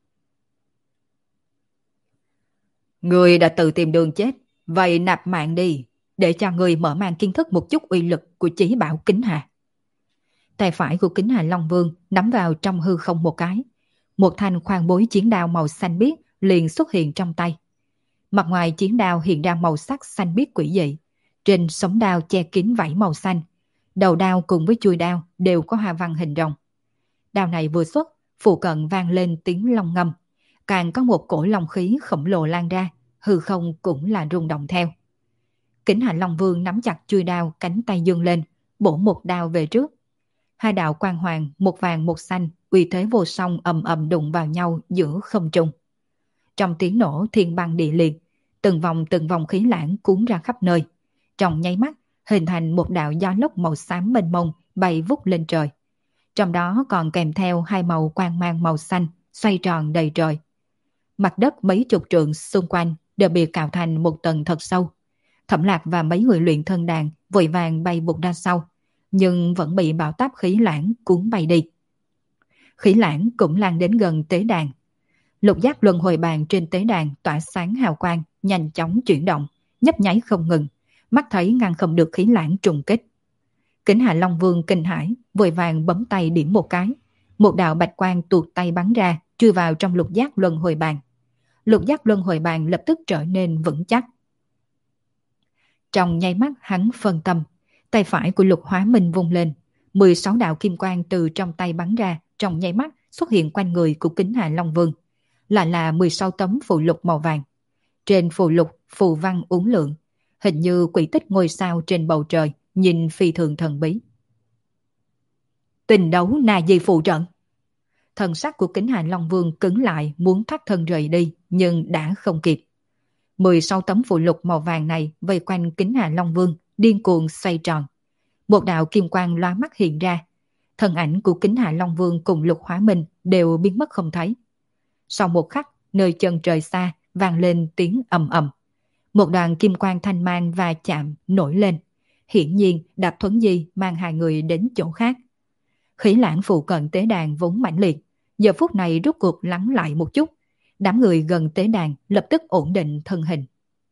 Người đã tự tìm đường chết, vậy nạp mạng đi, để cho người mở mang kiến thức một chút uy lực của chí bảo Kính Hà. Tay phải của Kính Hà Long Vương nắm vào trong hư không một cái. Một thanh khoan bối chiến đao màu xanh biếc liền xuất hiện trong tay. Mặt ngoài chiến đao hiện ra màu sắc xanh biếc quỷ dị. Trên sống đao che kín vảy màu xanh. Đầu đao cùng với chuôi đao đều có hoa văn hình rồng. Đao này vừa xuất, phụ cận vang lên tiếng long ngâm. Càng có một cổ long khí khổng lồ lan ra, hư không cũng là rung động theo. Kính Hà Long Vương nắm chặt chuôi đao, cánh tay dương lên, bổ một đao về trước. Hai đạo quang hoàng, một vàng một xanh, uy thế vô song ầm ầm đụng vào nhau giữa không trung. Trong tiếng nổ thiên băng địa liệt, từng vòng khí lãng cuốn ra khắp nơi. Trong nháy mắt, hình thành một đạo gió lốc màu xám mênh mông bay vút lên trời. trong đó còn kèm theo hai màu quang mang màu xanh xoay tròn đầy trời. Mặt đất mấy chục trượng xung quanh đều bị cạo thành một tầng thật sâu. Thẩm Lạc và mấy người luyện thân đàn vội vàng bay vụt ra sau, nhưng vẫn bị bão táp khí lãng cuốn bay đi. Khí lãng cũng lan đến gần tế đàn. Lục giác luân hồi bàn trên tế đàn tỏa sáng hào quang, nhanh chóng chuyển động, nhấp nháy không ngừng, mắt thấy ngăn không được khí lãng trùng kích. Kính Hà Long Vương kinh hãi, vội vàng bấm tay điểm một cái. Một đạo bạch quang tuột tay bắn ra, chui vào trong lục giác luân hồi bàn. Lục giác luân hồi bàn lập tức trở nên vững chắc. Trong nháy mắt hắn phân tâm, tay phải của Lục Hóa Minh vung lên, 16 đạo kim quang từ trong tay bắn ra, trong nháy mắt xuất hiện quanh người của Kính Hà Long Vương, lại là 16 tấm phù lục màu vàng. Trên phù lục phù văn uốn lượn, hình như quỹ tích ngôi sao trên bầu trời, nhìn phi thường thần bí. Tình đấu Na Di phù trận. Thần sắc của Kính Hà Long Vương cứng lại, muốn thoát thân rời đi, nhưng đã không kịp. 16 tấm phù lục màu vàng này vây quanh Kính Hà Long Vương, điên cuồng xoay tròn. Một đạo kim quang lóa mắt hiện ra. Thân ảnh của Kính Hà Long Vương cùng Lục Hóa Minh đều biến mất không thấy. Sau một khắc, nơi chân trời xa vang lên tiếng ầm ầm. Một đoàn kim quang thanh mang và chạm nổi lên. Hiển nhiên Đạp Thuấn Di mang hai người đến chỗ khác. Khí lãng phụ cận tế đàn vốn mãnh liệt, giờ phút này rút cuộc lắng lại một chút. Đám người gần tế đàn lập tức ổn định thân hình.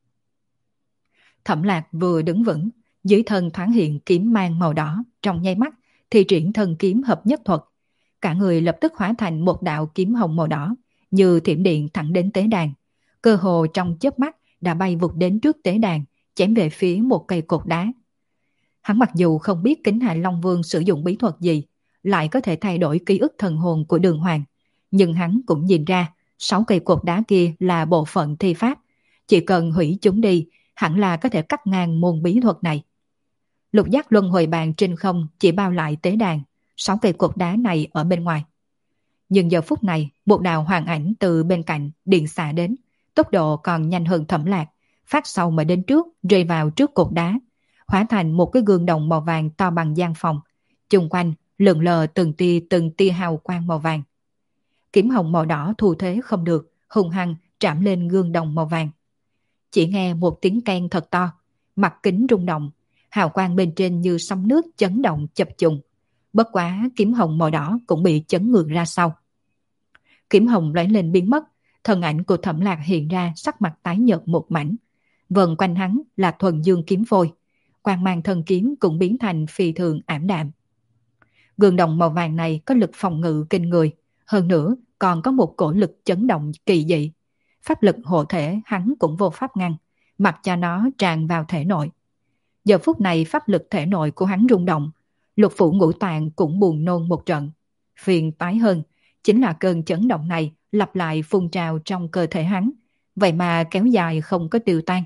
Thẩm Lạc vừa đứng vững, dưới thân thoáng hiện kiếm mang màu đỏ, trong nháy mắt thì triển thân kiếm hợp nhất thuật. Cả người lập tức hóa thành một đạo kiếm hồng màu đỏ, như thiểm điện thẳng đến tế đàn. Cơ hồ trong chớp mắt đã bay vụt đến trước tế đàn, chém về phía một cây cột đá. Hắn mặc dù không biết Kính Hà Long Vương sử dụng bí thuật gì, lại có thể thay đổi ký ức thần hồn của Đường Hoàng, nhưng hắn cũng nhìn ra 6 cây cột đá kia là bộ phận thi pháp, chỉ cần hủy chúng đi, hẳn là có thể cắt ngang môn bí thuật này. Lục giác luân hồi bàn trên không chỉ bao lại tế đàn, 6 cây cột đá này ở bên ngoài. Nhưng giờ phút này, một đạo hoàng ảnh từ bên cạnh điện xạ đến, tốc độ còn nhanh hơn Thẩm Lạc, phát sau mà đến trước, rơi vào trước cột đá, hóa thành một cái gương đồng màu vàng to bằng gian phòng, chung quanh lượn lờ từng tia hào quang màu vàng. Kiếm hồng màu đỏ thu thế không được, hung hăng chạm lên gương đồng màu vàng. Chỉ nghe một tiếng keng thật to, mặt kính rung động, hào quang bên trên như sóng nước chấn động chập trùng. Bất quá kiếm hồng màu đỏ cũng bị chấn ngược ra sau. Kiếm hồng lóe lên biến mất, thân ảnh của Thẩm Lạc hiện ra sắc mặt tái nhợt một mảnh. Vần quanh hắn là thuần dương kiếm phôi, quang mang thân kiếm cũng biến thành phi thường ảm đạm. Gương đồng màu vàng này có lực phòng ngự kinh người, hơn nữa còn có một cổ lực chấn động kỳ dị. Pháp lực hộ thể hắn cũng vô pháp ngăn, mặc cho nó tràn vào thể nội. Giờ phút này pháp lực thể nội của hắn rung động, lục phủ ngũ tạng cũng buồn nôn một trận. Phiền toái hơn, chính là cơn chấn động này lặp lại phun trào trong cơ thể hắn, vậy mà kéo dài không có tiêu tan.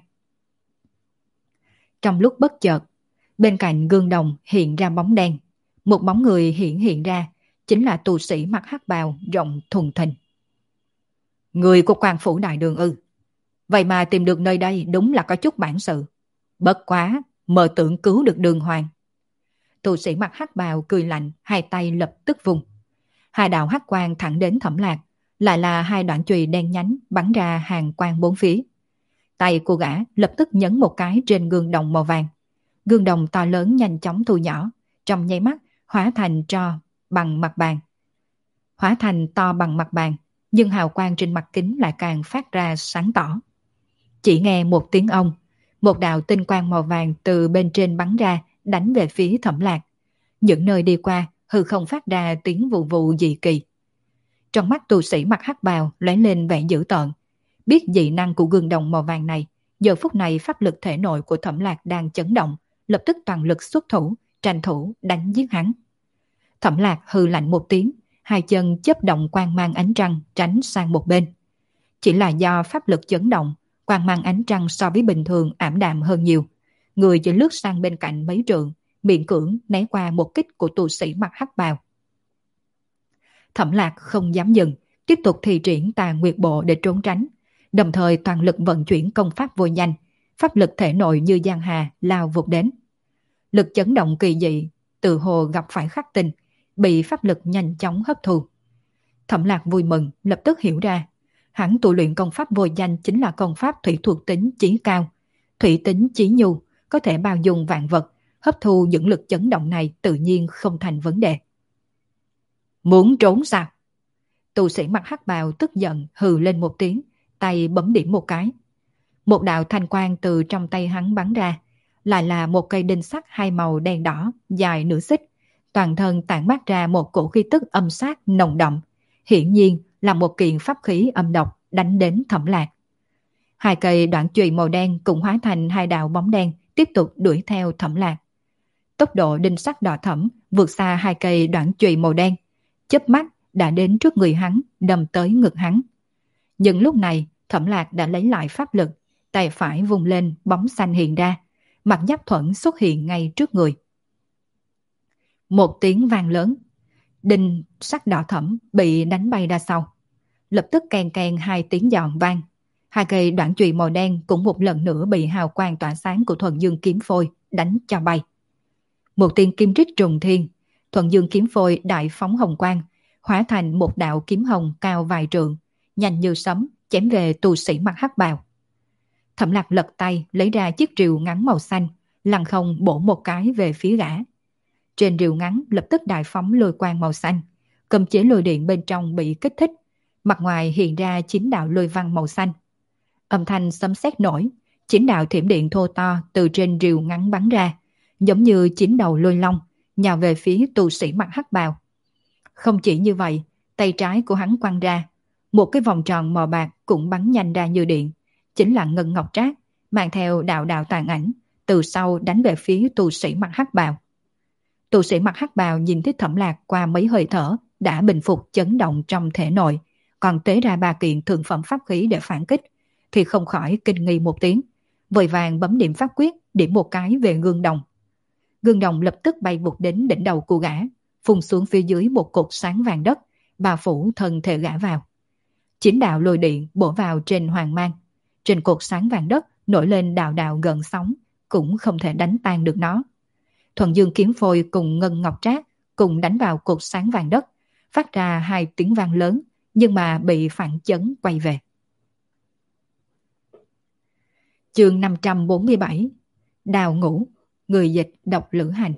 Trong lúc bất chợt, bên cạnh gương đồng hiện ra bóng đen. Một bóng người hiện ra, chính là tu sĩ mặc hắc bào rộng thùng thình. Người của Quan Phủ Đại Đường ư? Vậy mà tìm được nơi đây đúng là có chút bản sự. Bất quá, mơ tưởng cứu được Đường Hoàng. Tu sĩ mặc hắc bào cười lạnh, hai tay lập tức vùng. Hai đạo hắc quang thẳng đến Thẩm Lạc, lại là hai đoạn chùy đen nhánh bắn ra hàng quang bốn phía. Tay của gã lập tức nhấn một cái trên gương đồng màu vàng. Gương đồng to lớn nhanh chóng thu nhỏ, trong nháy mắt hóa thành to bằng mặt bàn. Hóa thành to bằng mặt bàn, nhưng hào quang trên mặt kính lại càng phát ra sáng tỏ. Chỉ nghe một tiếng ông, một đạo tinh quang màu vàng từ bên trên bắn ra, đánh về phía Thẩm Lạc. Những nơi đi qua, hư không phát ra tiếng vù vù dị kỳ. Trong mắt tu sĩ mặc hắc bào lóe lên vẻ dữ tợn. Biết dị năng của gương đồng màu vàng này, giờ phút này pháp lực thể nội của Thẩm Lạc đang chấn động, lập tức toàn lực xuất thủ, tranh thủ đánh giết hắn. Thẩm Lạc hừ lạnh một tiếng, hai chân chớp động quang mang ánh trăng tránh sang một bên. Chỉ là do pháp lực chấn động, quang mang ánh trăng so với bình thường ảm đạm hơn nhiều. Người chỉ lướt sang bên cạnh mấy trượng, miễn cưỡng né qua một kích của tu sĩ mặc hắc bào. Thẩm Lạc không dám dừng, tiếp tục thi triển Tà Nguyệt Bộ để trốn tránh, đồng thời toàn lực vận chuyển công pháp vô danh, pháp lực thể nội như giang hà lao vụt đến. Lực chấn động kỳ dị, từ hồ gặp phải khắc tinh, bị pháp lực nhanh chóng hấp thu. Thẩm Lạc vui mừng, lập tức hiểu ra, hắn tu luyện công pháp vô danh chính là công pháp thủy thuộc tính chí cao. Thủy tính chí nhu, có thể bao dung vạn vật, hấp thu những lực chấn động này tự nhiên không thành vấn đề. Muốn trốn sao? Tu sĩ mặc hắc bào tức giận hừ lên một tiếng, tay bấm điểm một cái. Một đạo thanh quang từ trong tay hắn bắn ra, lại là một cây đinh sắt hai màu đen đỏ, dài nửa xích, toàn thân tản mát ra một cổ khí tức âm sát nồng đậm, hiển nhiên là một kiện pháp khí âm độc đánh đến Thẩm Lạc. Hai cây đoạn chùy màu đen cũng hóa thành hai đạo bóng đen tiếp tục đuổi theo Thẩm Lạc. Tốc độ đinh sắt đỏ thẫm vượt xa hai cây đoạn chùy màu đen, chớp mắt đã đến trước người hắn, đâm tới ngực hắn. Nhưng lúc này Thẩm Lạc đã lấy lại pháp lực, tay phải vùng lên, bóng xanh hiện ra, mặt giáp thuẫn xuất hiện ngay trước người. Một tiếng vang lớn, đinh sắt đỏ thẫm bị đánh bay ra sau. Lập tức keng keng hai tiếng giòn vang. Hai cây đoạn chùy màu đen cũng một lần nữa bị hào quang tỏa sáng của thuần dương kiếm phôi đánh cho bay. Một tiếng kim rít trùng thiên, thuần dương kiếm phôi đại phóng hồng quang, hóa thành một đạo kiếm hồng cao vài trượng, nhanh như sấm chém về tu sĩ mặc hắc bào. Thẩm Lạc lật tay lấy ra chiếc rìu ngắn màu xanh, lăng không bổ một cái về phía gã. Trên rìu ngắn lập tức đại phóng lôi quang màu xanh, cầm chế lôi điện bên trong bị kích thích, mặt ngoài hiện ra 9 đạo lôi văn màu xanh. Âm thanh sấm sét nổi, 9 đạo thiểm điện thô to từ trên rìu ngắn bắn ra, giống như 9 đầu lôi long nhào về phía tu sĩ mặc hắc bào. Không chỉ như vậy, tay trái của hắn quăng ra, một cái vòng tròn màu bạc cũng bắn nhanh ra như điện, chính là ngân ngọc trác, mang theo đạo đạo tàn ảnh, từ sau đánh về phía tu sĩ mặc hắc bào. Tu sĩ mặc hắc bào nhìn thấy Thẩm Lạc qua mấy hơi thở đã bình phục chấn động trong thể nội, còn tế ra 3 kiện thượng phẩm pháp khí để phản kích, thì không khỏi kinh nghi một tiếng, vội vàng bấm điểm pháp quyết, điểm một cái về gương đồng. Gương đồng lập tức bay vụt đến đỉnh đầu của gã, phun xuống phía dưới một cột sáng vàng đất, bao phủ thân thể gã vào. 9 đạo lôi điện bổ vào trên hoàng mang, trên cột sáng vàng đất nổi lên đạo đạo gợn sóng, cũng không thể đánh tan được nó. Thuần dương kiếm phôi cùng ngân ngọc trác cùng đánh vào cột sáng vàng đất, phát ra 2 tiếng vang lớn, nhưng mà bị phản chấn quay về. Chương 547, Đào ngũ, người dịch độc lữ hành.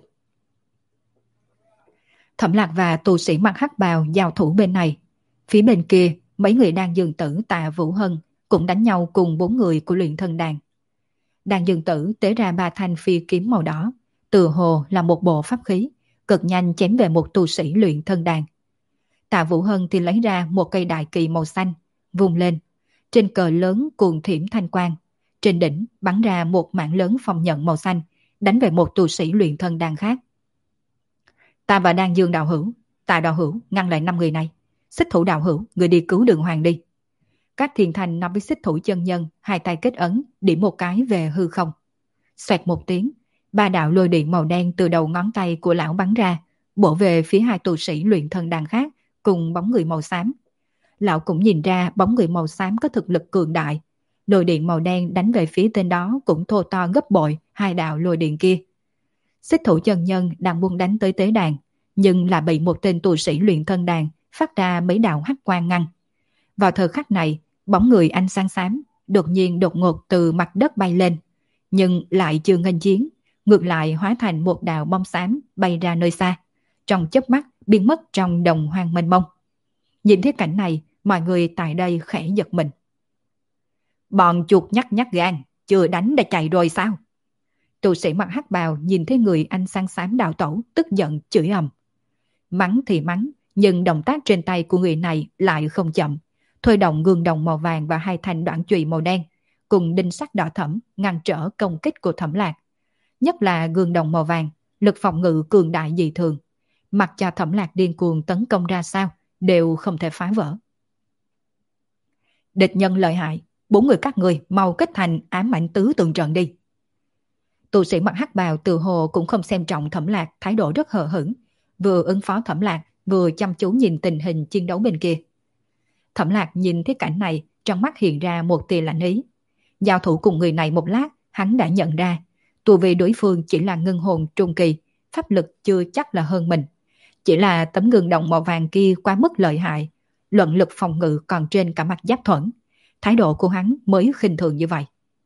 Thẩm Lạc và tu sĩ mặc hắc bào giao thủ bên này, phía bên kia mấy người đang dương tử Tạ Vũ Hân cũng đánh nhau cùng 4 người của luyện thân đàn. Đàn dương tử tế ra 3 thanh phi kiếm màu đỏ, từ hồ là một bộ pháp khí, cực nhanh chém về một tu sĩ luyện thân đàn. Tạ Vũ Hân thì lấy ra một cây đại kỳ màu xanh, vung lên, trên cờ lớn cuồng thiểm thanh quang, trên đỉnh bắn ra một mảng lớn phong nhận màu xanh, đánh về một tu sĩ luyện thân đàn khác. Ta và Đan Dương đạo hữu, Tạ đạo hữu ngăn lại 5 người này. Xích thủ đạo hữu, người đi cứu Đường Hoàng đi. Các thiên thành nắm với xích thủ chân nhân, hai tay kết ấn, điểm một cái về hư không. Xoẹt một tiếng, 3 đạo lôi điện màu đen từ đầu ngón tay của lão bắn ra, bổ về phía 2 tu sĩ luyện thân đàn khác cùng bóng người màu xám. Lão cũng nhìn ra bóng người màu xám có thực lực cường đại. Lôi điện màu đen đánh về phía tên đó cũng thô to gấp bội 2 đạo lôi điện kia. Xích thủ chân nhân đang buông đánh tới tế đàn, nhưng là bị một tên tu sĩ luyện thân đàn phát ra mấy đạo hắc quang ngăn. Vào thời khắc này, bóng người ánh sáng xám đột nhiên đột ngột từ mặt đất bay lên, nhưng lại chưa nghênh chiến, ngược lại hóa thành một đạo bom xám bay ra nơi xa, trong chớp mắt biến mất trong đồng hoang mênh mông. Nhìn thấy cảnh này, mọi người tại đây khẽ giật mình. Bọn chuột nhắt nhắt gan, chưa đánh đã chạy rồi sao? Tu sĩ mặc hắc bào nhìn thấy người anh sáng xám đạo tổ, tức giận chửi ầm. Mắng thì mắng, nhưng động tác trên tay của người này lại không chậm, thôi động gương đồng màu vàng và 2 thanh đoạn chùy màu đen cùng đinh sắt đỏ thẫm ngăn trở công kích của Thẩm Lạc. Nhất là gương đồng màu vàng, lực phòng ngự cường đại dị thường, mặc cho Thẩm Lạc điên cuồng tấn công ra sao đều không thể phá vỡ. Địch nhân lợi hại, 4 người các người mau kết thành ám ảnh tứ tường trận đi. Tu sĩ mặc hắc bào từ hồ cũng không xem trọng Thẩm Lạc, thái độ rất hờ hững, vừa ứng phó Thẩm Lạc vừa chăm chú nhìn tình hình chiến đấu bên kia. Thẩm Lạc nhìn thấy cảnh này, trong mắt hiện ra một tia lạnh ý. Giao thủ cùng người này một lát, hắn đã nhận ra tu vi đối phương chỉ là ngân hồn trung kỳ, pháp lực chưa chắc là hơn mình. Chỉ là tấm gương đồng màu vàng kia quá mức lợi hại, luận lực phòng ngự còn trên cả mặt Giáp Thuẫn, thái độ của hắn mới khinh thường như vậy.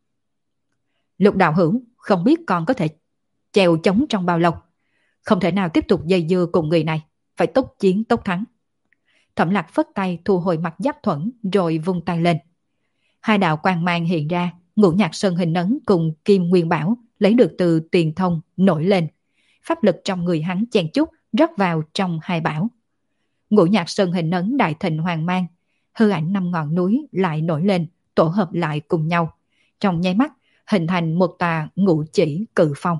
Lục đạo hữu không biết còn có thể chèo chống trong bao lâu, không thể nào tiếp tục dây dưa cùng người này, phải tốc chiến tốc thắng. Thẩm Lạc phất tay thu hồi mặt Giáp Thuẫn rồi vung tay lên. Hai đạo quang mang hiện ra, Ngũ Nhạc Sơn hình ấn cùng Kim Nguyên Bảo lấy được từ Tiền Thông nổi lên. Pháp lực trong người hắn chen chúc rót vào trong hai bảo. Ngũ Nhạc Sơn hình ấn đại thịnh hoàng mang, hư ảnh 5 ngọn núi lại nổi lên, tổ hợp lại cùng nhau. Trong nháy mắt, hình thành một tòa ngũ chỉ cự phong.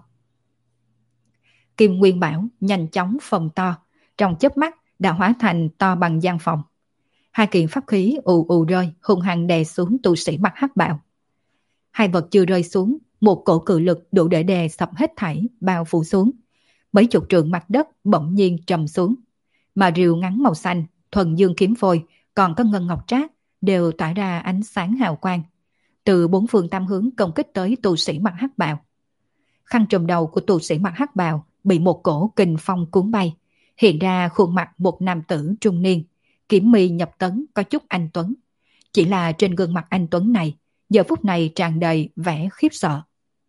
Kim Nguyên Bảo nhanh chóng phồng to, trong chớp mắt đã hóa thành to bằng gian phòng. Hai kiện pháp khí ù ù rơi, hung hăng đè xuống tu sĩ mặc hắc bào. Hai vật chưa rơi xuống, một cổ cự lực đủ để đè sập hết thảy bao phủ xuống. Mấy chục trượng mặt đất bỗng nhiên trầm xuống. Mà rìu ngắn màu xanh, thuần dương kiếm phôi, còn có ngân ngọc trác đều tỏa ra ánh sáng hào quang. Từ bốn phương tám hướng công kích tới tu sĩ mặc hắc bào. Khăn trùm đầu của tu sĩ mặc hắc bào bị một cổ kình phong cuốn bay, hiện ra khuôn mặt một nam tử trung niên, kiểm mi nhập tấn có chút anh tuấn. Chỉ là trên gương mặt anh tuấn này, giờ phút này tràn đầy vẻ khiếp sợ.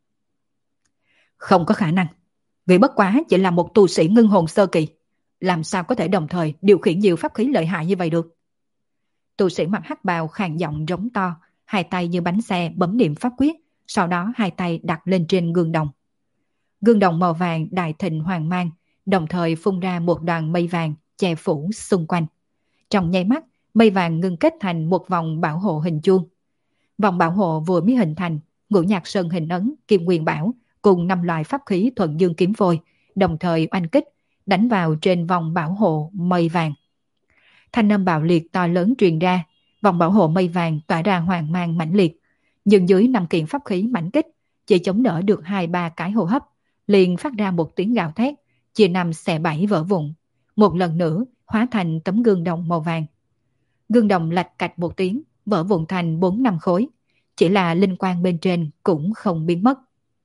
Không có khả năng, vì bất quá chỉ là một tu sĩ ngưng hồn sơ kỳ, làm sao có thể đồng thời điều khiển nhiều pháp khí lợi hại như vậy được. Tu sĩ mặc hắc bào khàn giọng rống to, hai tay như bánh xe bấm niệm pháp quyết, sau đó hai tay đặt lên trên gương đồng. Gương đồng màu vàng đại thịnh hoàng mang, đồng thời phun ra một đoàn mây vàng che phủ xung quanh. Trong nháy mắt, mây vàng ngưng kết thành một vòng bảo hộ hình chuông. Vòng bảo hộ vừa mới hình thành, Ngũ Nhạc Sơn hình ấn, Kim Nguyên Bảo cùng 5 loại pháp khí thuần dương kiếm phôi, đồng thời oanh kích, đánh vào trên vòng bảo hộ mây vàng. Thanh âm bạo liệt to lớn truyền ra, vòng bảo hộ mây vàng tỏa ra hoàng mang mãnh liệt, nhưng dưới 5 kiện pháp khí mãnh kích, chỉ chống đỡ được 2-3 cái hô hấp, liền phát ra một tiếng gào thét, chia 5 xẻ 7 vỡ vụn, một lần nữa hóa thành tấm gương đồng màu vàng. Gương đồng lạch cạch một tiếng, vỡ vụn thành 4-5 khối, chỉ là linh quang bên trên cũng không biến mất.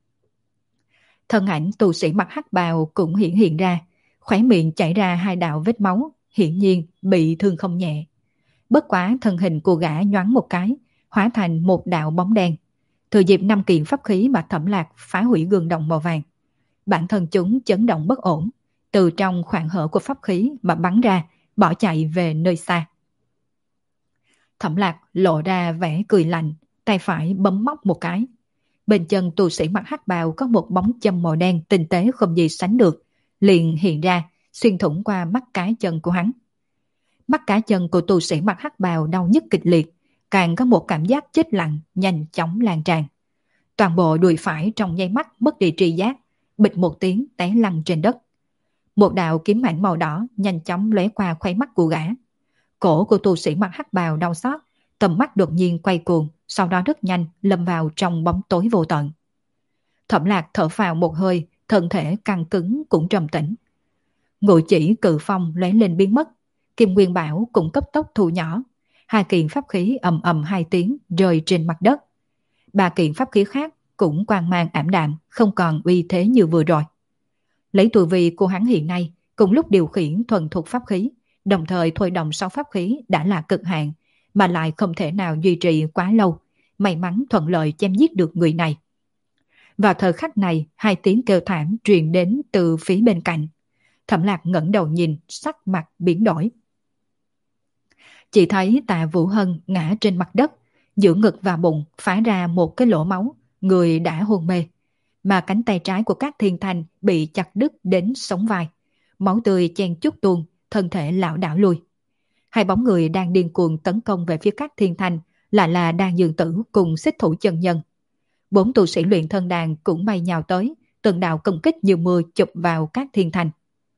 Thân ảnh tu sĩ mặc hắc bào cũng hiện ra, khóe miệng chảy ra 2 đạo vết máu, hiển nhiên bị thương không nhẹ. Bất quá thân hình của gã nhoáng một cái, hóa thành một đạo bóng đen. Thừa dịp 5 kiện pháp khí mà Thẩm Lạc phá hủy gương đồng màu vàng, bản thân chúng chấn động bất ổn, từ trong khoảng hở của pháp khí mà bắn ra, bỏ chạy về nơi xa. Thẩm Lạc lộ ra vẻ cười lạnh, tay phải bấm móc một cái. Bên chân tu sĩ mặc hắc bào có một bóng châm màu đen tinh tế không gì sánh được, liền hiện ra, xuyên thủng qua mắt cá chân của hắn. Mắt cá chân của tu sĩ mặc hắc bào đau nhức kịch liệt, càng có một cảm giác chết lặng nhanh chóng lan tràn. Toàn bộ đùi phải trong nháy mắt mất đi tri giác, bịch một tiếng té lăn trên đất. Một đạo kiếm ảnh màu đỏ nhanh chóng lóe qua khoai mắt của gã. Cổ của tu sĩ mặc hắc bào đau xót, tầm mắt đột nhiên quay cuồng, sau đó rất nhanh lâm vào trong bóng tối vô tận. Thẩm Lạc thở phào một hơi, thân thể căng cứng cũng trầm tĩnh. Ngũ chỉ cự phong lóe lên biến mất, Kim Nguyên Bảo cũng cấp tốc thu nhỏ. 2 kiện pháp khí ầm ầm 2 tiếng rơi trên mặt đất. 3 kiện pháp khí khác cũng quang mang ảm đạm, không còn uy thế như vừa rồi. Lấy tu vi của hắn hiện nay, cùng lúc điều khiển thuần thuộc pháp khí, đồng thời thôi động 6 pháp khí đã là cực hạn, mà lại không thể nào duy trì quá lâu. May mắn thuận lợi chém giết được người này. Vào thời khắc này, 2 tiếng kêu thảm truyền đến từ phía bên cạnh. Thẩm Lạc ngẩng đầu nhìn, sắc mặt biến đổi. Chỉ thấy Tạ Vũ Hân ngã trên mặt đất, giữa ngực và bụng phá ra một cái lỗ máu, người đã hôn mê. Mà cánh tay trái của Các Thiên Thanh bị chặt đứt đến sống vai. Máu tươi chen chúc tuôn, thân thể lảo đảo lui. 2 bóng người đang điên cuồng tấn công về phía Các Thiên Thanh lại là Đan Dương Tử cùng Xích Thủ Chân Nhân. 4 tu sĩ luyện thân đàn cũng bay nhào tới, từng đạo công kích như mưa chụp vào Các Thiên Thanh.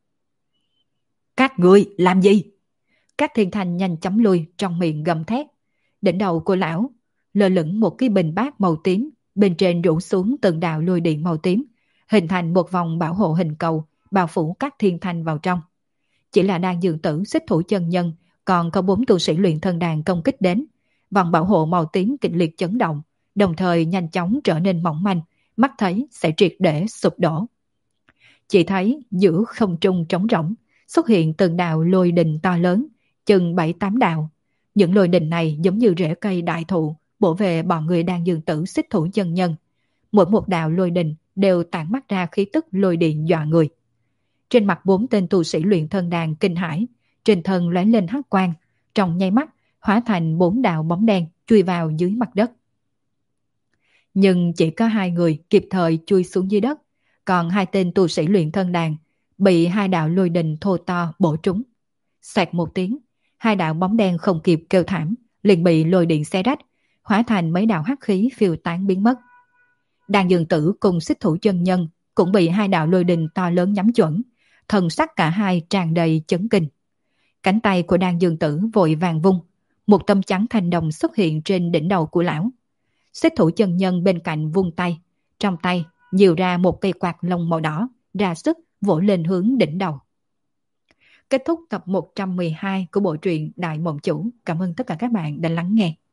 Các người làm gì? Các Thiên Thanh nhanh chóng lui, trong miệng gầm thét. Đỉnh đầu của lão lơ lửng một cái bình bát màu tím, bên trên rủ xuống từng đạo lôi điện màu tím, hình thành một vòng bảo hộ hình cầu, bao phủ Các Thiên Thanh vào trong. Chỉ là Đan Dương Tử, Xích Thủ Chân Nhân, còn có 4 tu sĩ luyện thân đàn công kích đến. Vòng bảo hộ màu tím kịch liệt chấn động, đồng thời nhanh chóng trở nên mỏng manh, mắt thấy sẽ triệt để sụp đổ. Chỉ thấy giữa không trung trống rỗng, Xuất hiện từng đạo lôi đình to lớn, chừng 7-8 đạo. Những lôi đình này giống như rễ cây đại thụ, bổ về bọn người đang dương tử xích thủ chân nhân. Mỗi một đạo lôi đình đều tản mắt ra khí tức lôi điện dọa người. Trên mặt 4 tên tu sĩ luyện thân đàn kinh hãi, trên thân lóe lên hắc quang, trong nháy mắt hóa thành 4 đạo bóng đen chui vào dưới mặt đất. Nhưng chỉ có 2 người kịp thời chui xuống dưới đất, còn 2 tên tu sĩ luyện thân đàn bị 2 đạo lôi đình thô to bổ trúng. Xoẹt một tiếng, 2 đạo bóng đen không kịp kêu thảm, liền bị lôi điện xé rách, hóa thành mấy đạo hắc khí phiêu tán biến mất. Đàn Dương Tử cùng xích thủ chân nhân cũng bị 2 đạo lôi đình to lớn nhắm chuẩn, thần sắc cả hai tràn đầy chấn kinh. Cánh tay của Đàn Dương Tử vội vàng vung, một tấm chắn thanh đồng xuất hiện trên đỉnh đầu của lão. Xích thủ chân nhân bên cạnh vung tay, trong tay nhiều ra một cây quạt lông màu đỏ, ra sức vỗ lên hướng đỉnh đầu. Kết thúc tập 112 của bộ truyện Đại Mộng Chủ. Cảm ơn tất cả các bạn đã lắng nghe.